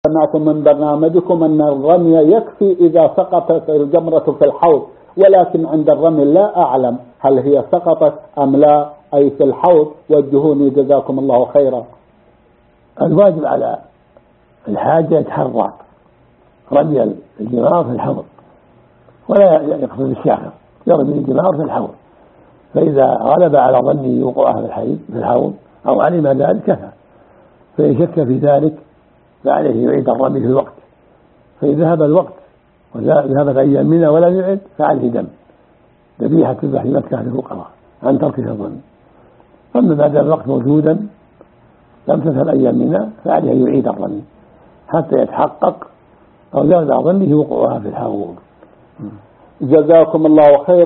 سمعت من برنامجكم أن الرمي يكفي إذا سقطت الجمرة في الحوض، ولكن عند الرمي لا أعلم هل هي سقطت أم لا، أي في الحوض. وجهوني جزاكم الله خيرا. الواجب على الحاجة يتحرى رمي الجمار في الحوض ولا يقصد الشاخر، يرمي الجمار في الحوض، فإذا غلب على ظنه وقوعها في الحوض أو علم ذلك كفى. فإن شك في ذلك فعليه يعيد الرمي في الوقت، فإن ذهب الوقت وذهبت أيام منى ولم يعد فعليه دم ذبيحة تذبح في مكة للفقراء عن تركه الظن. أما ما دام الوقت موجودا لم تذهب أيام منى فعليه أن يعيد الرمي حتى يتحقق أو يغلب ظنه وقوعها في الحوض. جزاكم الله خير.